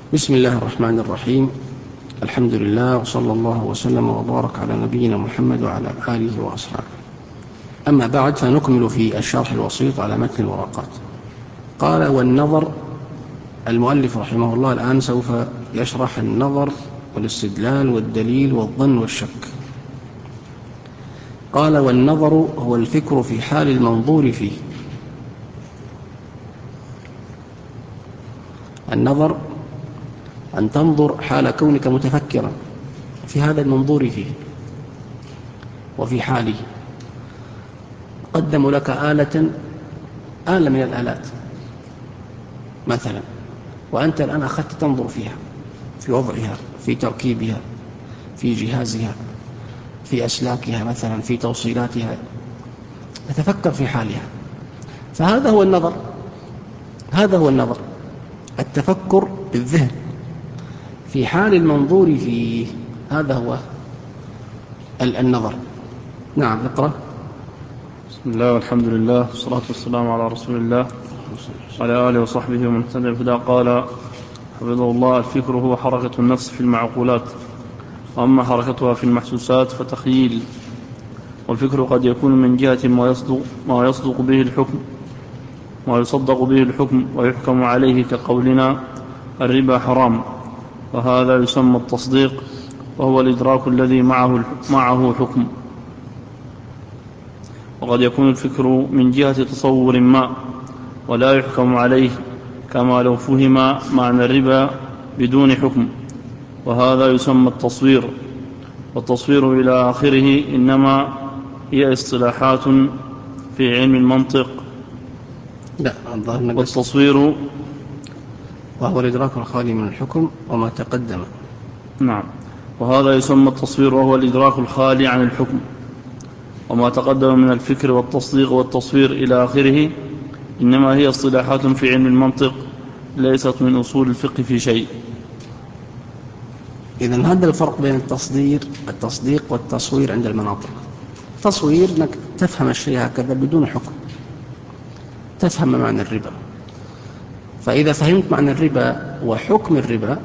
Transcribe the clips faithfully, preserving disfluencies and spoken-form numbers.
بسم الله الرحمن الرحيم. الحمد لله وصلى الله وسلم وبارك على نبينا محمد وعلى آله وأصحابه. أما بعد، فنكمل في الشرح الوسيط على متن الورقات. قال: والنظر. المؤلف رحمه الله الآن سوف يشرح النظر والاستدلال والدليل والظن والشك. قال: والنظر هو الفكر في حال المنظور فيه. النظر أن تنظر حال كونك متفكرا في هذا المنظور فيه وفي حاله. قدموا لك آلة آلة من الآلات مثلا، وأنت الآن أخذت تنظر فيها، في وضعها، في تركيبها، في جهازها، في أسلاكها مثلا، في توصيلاتها، تتفكر في حالها. فهذا هو النظر، هذا هو النظر، التفكر بالذهن في حال المنظور فيه، هذا هو النظر. نعم، اقرأ. بسم الله والحمد لله والصلاة والسلام على رسول الله وعلى آله وصحبه ومن اهتدى بهداه. قال حفظه الله: الفكر هو حركة النفس في المعقولات، وأما حركتها في المحسوسات فتخييل. والفكر قد يكون من جهة ما يصدق, ما يصدق به الحكم ما يصدق به الحكم ويحكم عليه، كقولنا الربا حرام، وهذا يسمى التصديق، وهو الإدراك الذي معه, معه حكم. وقد يكون الفكر من جهة تصور ما ولا يحكم عليه، كما لو فهم معنى الربا بدون حكم، وهذا يسمى التصوير. والتصوير إلى آخره إنما هي اصطلاحات في علم المنطق. لا، والتصوير وهو الإدراك الخالي من الحكم وما تقدم. نعم، وهذا يسمى التصوير، وهو الإدراك الخالي عن الحكم وما تقدم من الفكر والتصديق والتصوير إلى آخره إنما هي اصطلاحات في علم المنطق، ليست من أصول الفقه في شيء. إذن هذا الفرق بين التصدير التصديق والتصوير عند المناطق. تصوير أنك تفهم الشيء هكذا بدون حكم، تفهم معنى الربا، فإذا فهمت معنى الربا وحكم الربا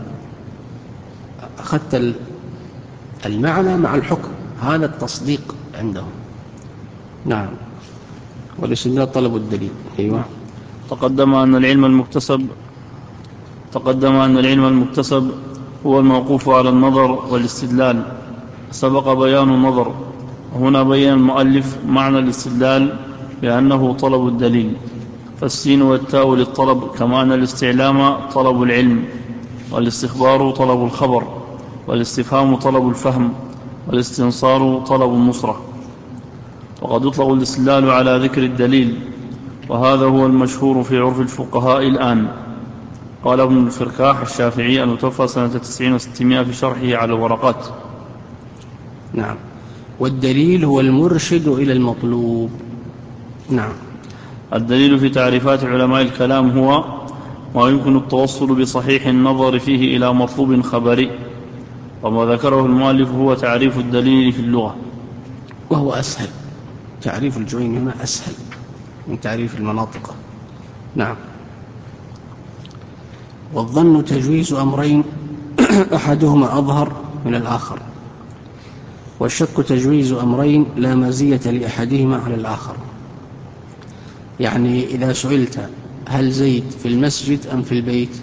أخذت المعنى مع الحكم، هذا التصديق عندهم. نعم. والاستدلال طلب الدليل. أيوة. تقدم أن العلم المكتسب تقدم أن العلم المكتسب هو الموقوف على النظر والاستدلال، سبق بيان النظر، وهنا بيان المؤلف معنى الاستدلال بأنه طلب الدليل، فالسين والتاء للطلب، كما أن الاستعلام طلب العلم، والاستخبار طلب الخبر، والاستفهام طلب الفهم، والاستنصار طلب النصرة. وقد يطلق الاستدلال على ذكر الدليل، وهذا هو المشهور في عرف الفقهاء الآن. قال ابن الفركاح الشافعي المتوفى سنة تسعين وستمائة في شرحه على الورقات. نعم. والدليل هو المرشد إلى المطلوب. نعم. الدليل في تعريفات علماء الكلام هو ما يمكن التوصل بصحيح النظر فيه إلى مطلوب خبري، وما ذكره المؤلف هو تعريف الدليل في اللغة، وهو أسهل. تعريف الجوين هنا أسهل من تعريف المناطق. نعم. والظن تجويز أمرين أحدهما أظهر من الآخر، والشك تجويز أمرين لا مزية لأحدهما على الآخر. يعني إذا سئلت هل زيد في المسجد أم في البيت،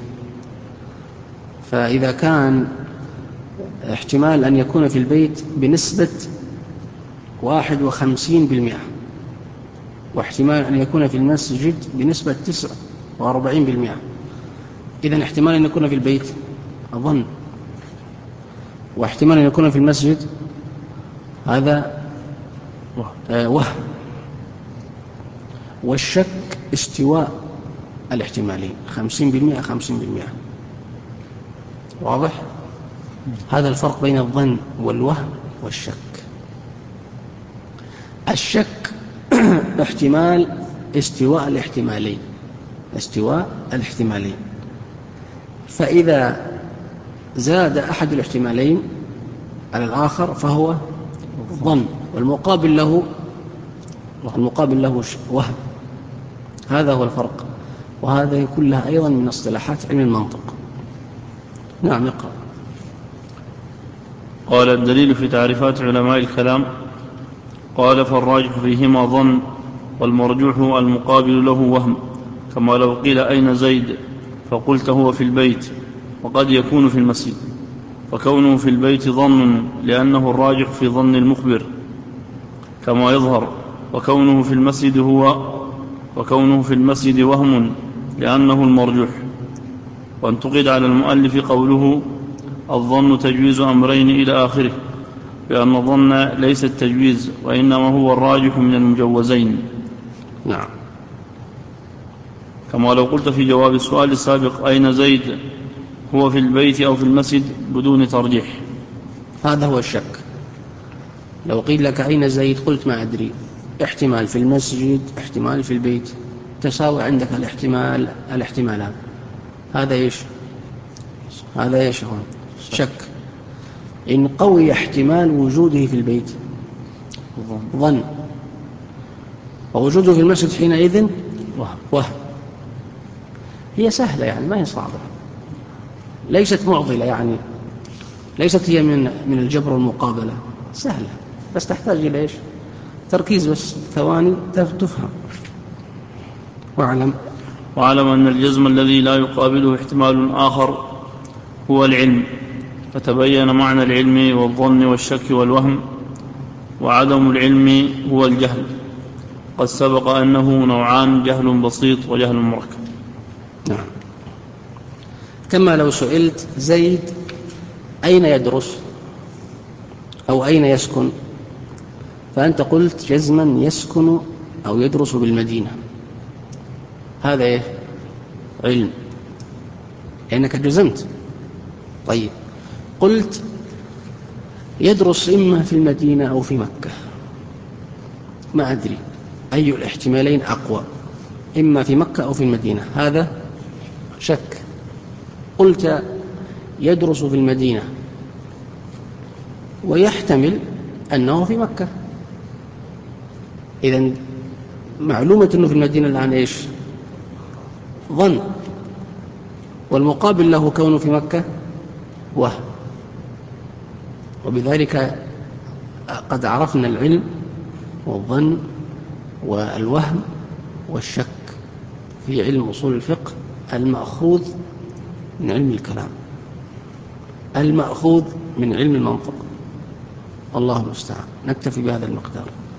فإذا كان احتمال أن يكون في البيت بنسبة واحد وخمسين بالمئة، واحتمال أن يكون في المسجد بنسبة تسعة وأربعين بالمئة، إذن احتمال أن يكون في البيت أظن، واحتمال أن يكون في المسجد هذا وهم. والشك استواء الاحتمالين، خمسين بالمئة خمسين بالمئة. واضح؟ هذا الفرق بين الظن والوهم والشك. الشك احتمال استواء الاحتمالين، استواء الاحتمالين، فإذا زاد أحد الاحتمالين على الآخر فهو ظن، والمقابل له المقابل له وهم. هذا هو الفرق، وهذا كلها أيضا من اصطلاحات علم المنطق. نعم اقرأ. قال الدليل في تعريفات علماء الكلام. قال فالراجح فيهما ظن، والمرجوح المقابل له وهم، كما لو قيل أين زيد فقلت هو في البيت، وقد يكون في المسجد، فكونه في البيت ظن لأنه الراجح في ظن المخبر كما يظهر، وكونه في المسجد هو وكونه في المسجد وهم لأنه المرجوح. وانتقد على المؤلف قوله الظن تجويز أمرين إلى آخره، بأن الظن ليس التجويز، وإنما هو الراجح من المجوزين. نعم. كما لو قلت في جواب السؤال السابق أين زيد هو في البيت أو في المسجد بدون ترجيح. هذا هو الشك. لو قيل لك أين زيد قلت ما أدري، احتمال في المسجد احتمال في البيت، تساوي عندك الاحتمال الاحتمالات. هذا إيش؟ هذا إيش هو؟ شك. إن قوي احتمال وجوده في البيت ظن، ووجوده في المسجد حينئذ وهم. هي سهلة يعني، ما هي صعبة، ليست معضلة يعني، ليست هي من من الجبر والمقابلة، سهلة، بس تحتاج إلى إيش؟ تركيز، بس ثواني تفهم. واعلم واعلم أن الجزم الذي لا يقابله احتمال آخر هو العلم، فتبين معنى العلم والظن والشك والوهم. وعدم العلم هو الجهل، قد سبق أنه نوعان: جهل بسيط وجهل مركب. نعم. كما لو سئلت زيد أين يدرس أو أين يسكن، فأنت قلت جزما يسكن أو يدرس بالمدينة، هذا إيه؟ علم، لأنك جزمت. طيب قلت يدرس إما في المدينة أو في مكة، ما أدري أي الاحتمالين أقوى، إما في مكة أو في المدينة، هذا شك. قلت يدرس في المدينة ويحتمل أنه في مكة، إذن معلومة أنه في المدينة الآن إيش؟ ظن، والمقابل له كونه في مكة وهم. وبذلك قد عرفنا العلم والظن والوهم والشك في علم أصول الفقه المأخوذ من علم الكلام، المأخوذ من علم المنطق. الله المستعان. نكتفي بهذا المقدار.